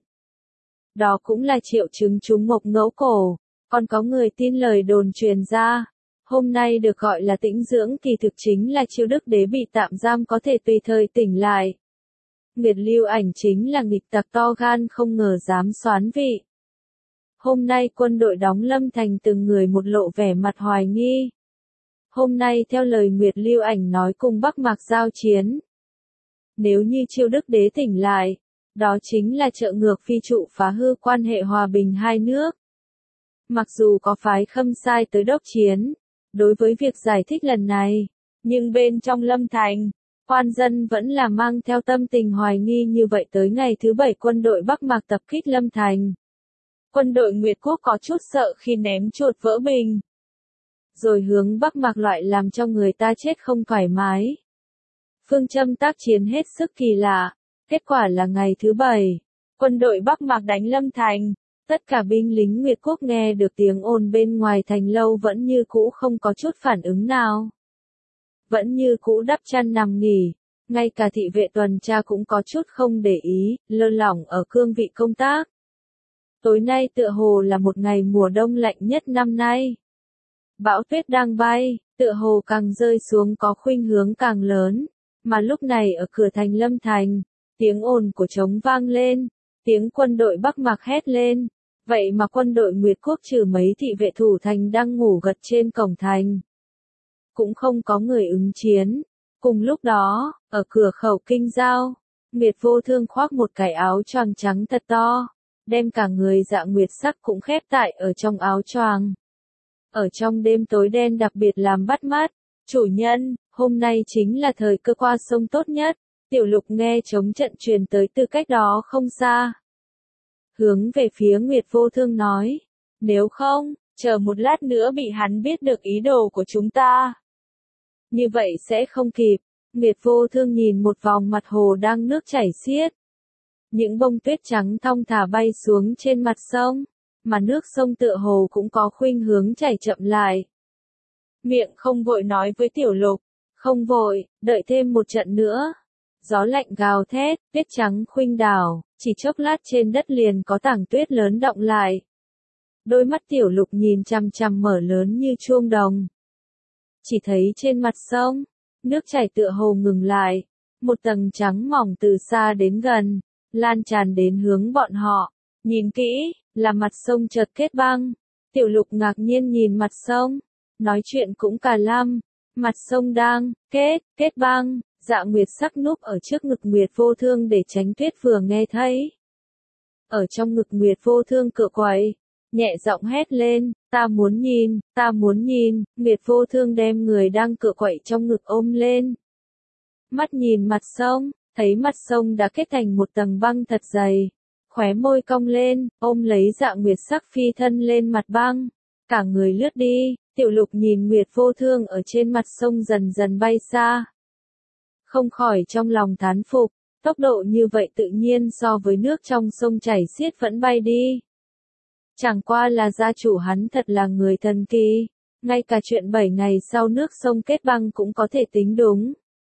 Đó cũng là triệu chứng trúng mộc ngẫu cổ, còn có người tin lời đồn truyền ra. Hôm nay được gọi là tĩnh dưỡng kỳ thực chính là Chiêu Đức Đế bị tạm giam có thể tùy thời tỉnh lại. Nguyệt Lưu Ảnh chính là nghịch tặc to gan không ngờ dám xoán vị. Hôm nay quân đội đóng Lâm Thành từng người một lộ vẻ mặt hoài nghi. Hôm nay theo lời Nguyệt Lưu Ảnh nói cùng Bắc Mạc giao chiến. Nếu như Chiêu Đức Đế tỉnh lại, đó chính là trợ ngược phi trụ phá hư quan hệ hòa bình hai nước. Mặc dù có phái Khâm Sai tới đốc chiến, đối với việc giải thích lần này, nhưng bên trong Lâm Thành, quan dân vẫn là mang theo tâm tình hoài nghi như vậy tới ngày thứ 7 quân đội Bắc Mạc tập kích Lâm Thành. Quân đội Nguyệt Quốc có chút sợ khi ném chuột vỡ bình. Rồi hướng Bắc Mạc loại làm cho người ta chết không thoải mái. Phương châm tác chiến hết sức kỳ lạ, kết quả là ngày thứ 7, quân đội Bắc Mạc đánh Lâm Thành. Tất cả binh lính Nguyệt Quốc nghe được tiếng ồn bên ngoài thành lâu vẫn như cũ không có chút phản ứng nào. Vẫn như cũ đắp chăn nằm nghỉ, ngay cả thị vệ tuần tra cũng có chút không để ý, lơ lỏng ở cương vị công tác. Tối nay tựa hồ là một ngày mùa đông lạnh nhất năm nay. Bão tuyết đang bay, tựa hồ càng rơi xuống có khuynh hướng càng lớn, mà lúc này ở cửa thành Lâm Thành, tiếng ồn của trống vang lên, tiếng quân đội Bắc Mạc hét lên. Vậy mà quân đội Nguyệt Quốc trừ mấy thị vệ thủ thành đang ngủ gật trên cổng thành, cũng không có người ứng chiến. Cùng lúc đó, ở cửa khẩu kinh giao, Nguyệt Vô Thương khoác một cái áo choàng trắng thật to, đem cả người dạ nguyệt sắc cũng khép tại ở trong áo choàng. Ở trong đêm tối đen đặc biệt làm bắt mắt, chủ nhân, hôm nay chính là thời cơ qua sông tốt nhất. Tiểu Lục nghe trống trận truyền tới từ cách đó không xa. Hướng về phía Nguyệt Vô Thương nói, nếu không, chờ một lát nữa bị hắn biết được ý đồ của chúng ta. Như vậy sẽ không kịp. Nguyệt Vô Thương nhìn một vòng mặt hồ đang nước chảy xiết. Những bông tuyết trắng thong thả bay xuống trên mặt sông, mà nước sông tựa hồ cũng có khuynh hướng chảy chậm lại. Miệng không vội nói với Tiểu Lục, không vội, đợi thêm một trận nữa. Gió lạnh gào thét, tuyết trắng khuynh đảo, chỉ chốc lát trên đất liền có tảng tuyết lớn đọng lại. Đôi mắt Tiểu Lục nhìn chằm chằm mở lớn như chuông đồng. Chỉ thấy trên mặt sông, nước chảy tựa hồ ngừng lại, một tầng trắng mỏng từ xa đến gần, lan tràn đến hướng bọn họ. Nhìn kỹ, là mặt sông chợt kết băng. Tiểu Lục ngạc nhiên nhìn mặt sông, nói chuyện cũng cả lăm, mặt sông đang kết băng. Dạ Nguyệt sắc núp ở trước ngực Nguyệt Vô Thương để tránh tuyết vừa nghe thấy. Ở trong ngực Nguyệt Vô Thương cựa quậy, nhẹ giọng hét lên, ta muốn nhìn, Nguyệt Vô Thương đem người đang cựa quậy trong ngực ôm lên. Mắt nhìn mặt sông, thấy mặt sông đã kết thành một tầng băng thật dày, khóe môi cong lên, ôm lấy Dạ Nguyệt sắc phi thân lên mặt băng, cả người lướt đi. Tiểu Lục nhìn Nguyệt Vô Thương ở trên mặt sông dần dần bay xa. Không khỏi trong lòng thán phục, tốc độ như vậy tự nhiên so với nước trong sông chảy xiết vẫn bay đi. Chẳng qua là gia chủ hắn thật là người thần kỳ, ngay cả chuyện 7 ngày sau nước sông kết băng cũng có thể tính đúng.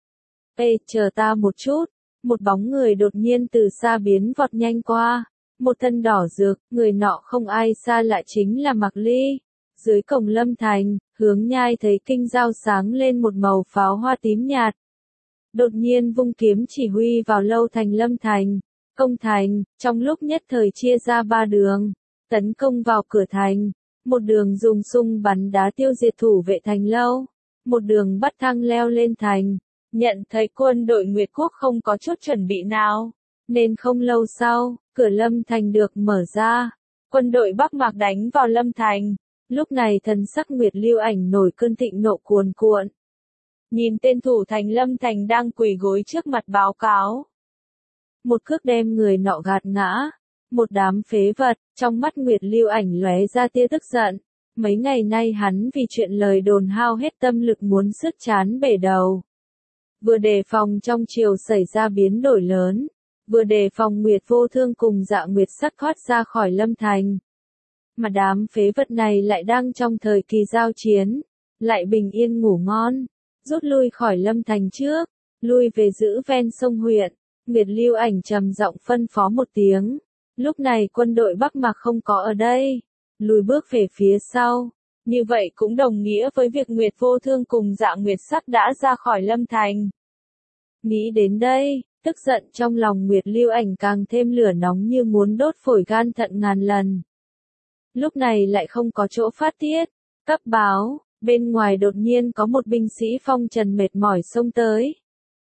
Ê, chờ ta một chút, một bóng người đột nhiên từ xa biến vọt nhanh qua, một thân đỏ rực, người nọ không ai xa lạ chính là Mạc Ly. Dưới cổng Lâm Thành, Hướng Nhai thấy kinh giao sáng lên một màu pháo hoa tím nhạt. Đột nhiên vung kiếm chỉ huy vào lâu thành Lâm Thành, công thành, trong lúc nhất thời chia ra 3 đường, tấn công vào cửa thành, một đường dùng sung bắn đá tiêu diệt thủ vệ thành lâu, một đường bắt thang leo lên thành. Nhận thấy quân đội Nguyệt Quốc không có chút chuẩn bị nào, nên không lâu sau, cửa Lâm Thành được mở ra, quân đội Bắc Mạc đánh vào Lâm Thành. Lúc này thần sắc Nguyệt Lưu Ảnh nổi cơn thịnh nộ cuồn cuộn. Nhìn tên thủ thành Lâm Thành đang quỳ gối trước mặt báo cáo. Một cước đem người nọ gạt ngã, một đám phế vật, trong mắt Nguyệt Lưu Ảnh lóe ra tia tức giận. Mấy ngày nay hắn vì chuyện lời đồn hao hết tâm lực muốn sứt chán bể đầu. Vừa đề phòng trong triều xảy ra biến đổi lớn, vừa đề phòng Nguyệt Vô Thương cùng Dạ Nguyệt Sắc thoát ra khỏi Lâm Thành. Mà đám phế vật này lại đang trong thời kỳ giao chiến, lại bình yên ngủ ngon, rút lui khỏi Lâm Thành trước, lui về giữ ven sông huyện. Nguyệt Lưu Ảnh trầm giọng phân phó một tiếng. Lúc này quân đội Bắc Mạc không có ở đây, lùi bước về phía sau. Như vậy cũng đồng nghĩa với việc Nguyệt Vô Thương cùng Dạ Nguyệt Sắc đã ra khỏi Lâm Thành. Nghĩ đến đây, tức giận trong lòng Nguyệt Lưu Ảnh càng thêm lửa nóng như muốn đốt phổi gan thận ngàn lần. Lúc này lại không có chỗ phát tiết. Cấp báo, bên ngoài đột nhiên có một binh sĩ phong trần mệt mỏi xông tới.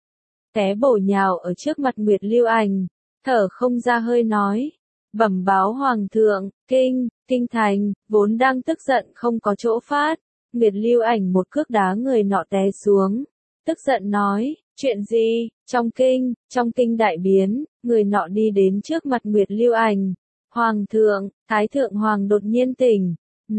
Té bổ nhào ở trước mặt Nguyệt Lưu Ảnh, thở không ra hơi nói. Bẩm báo Hoàng thượng, kinh thành, vốn đang tức giận không có chỗ phát. Nguyệt Lưu Ảnh một cước đá người nọ té xuống. Tức giận nói, chuyện gì, trong kinh đại biến, người nọ đi đến trước mặt Nguyệt Lưu Ảnh. Hoàng thượng, Thái thượng hoàng đột nhiên tỉnh,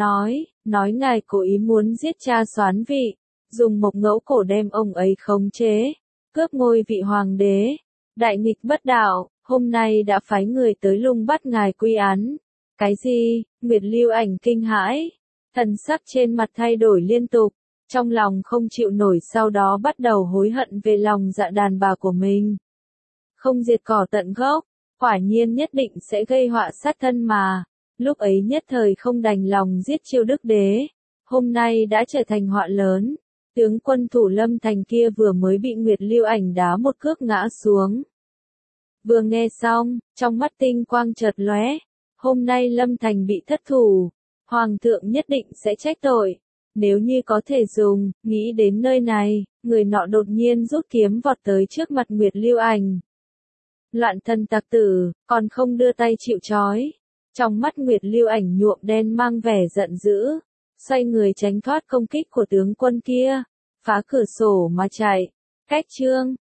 nói ngài cố ý muốn giết cha Soán vị, dùng mộc ngẫu cổ đem ông ấy khống chế, cướp ngôi vị hoàng đế. Đại nghịch bất đạo, hôm nay đã phái người tới lùng bắt ngài quy án. Cái gì? Nguyệt Lưu Ảnh kinh hãi, thần sắc trên mặt thay đổi liên tục, trong lòng không chịu nổi, sau đó bắt đầu hối hận về lòng dạ đàn bà của mình. Không diệt cỏ tận gốc, quả nhiên nhất định sẽ gây họa sát thân mà. Lúc ấy nhất thời không đành lòng giết Chiêu Đức Đế, hôm nay đã trở thành họa lớn. Tướng quân thủ Lâm Thành kia vừa mới bị Nguyệt Lưu Ảnh đá một cước ngã xuống. Vừa nghe xong, trong mắt tinh quang chợt lóe, hôm nay Lâm Thành bị thất thủ, Hoàng thượng nhất định sẽ trách tội. Nếu như có thể dùng, nghĩ đến nơi này, người nọ đột nhiên rút kiếm vọt tới trước mặt Nguyệt Lưu Ảnh. Loạn thân tặc tử, còn không đưa tay chịu trói. Trong mắt Nguyệt Lưu Ảnh nhuộm đen mang vẻ giận dữ, xoay người tránh thoát công kích của tướng quân kia, phá cửa sổ mà chạy. Cách chương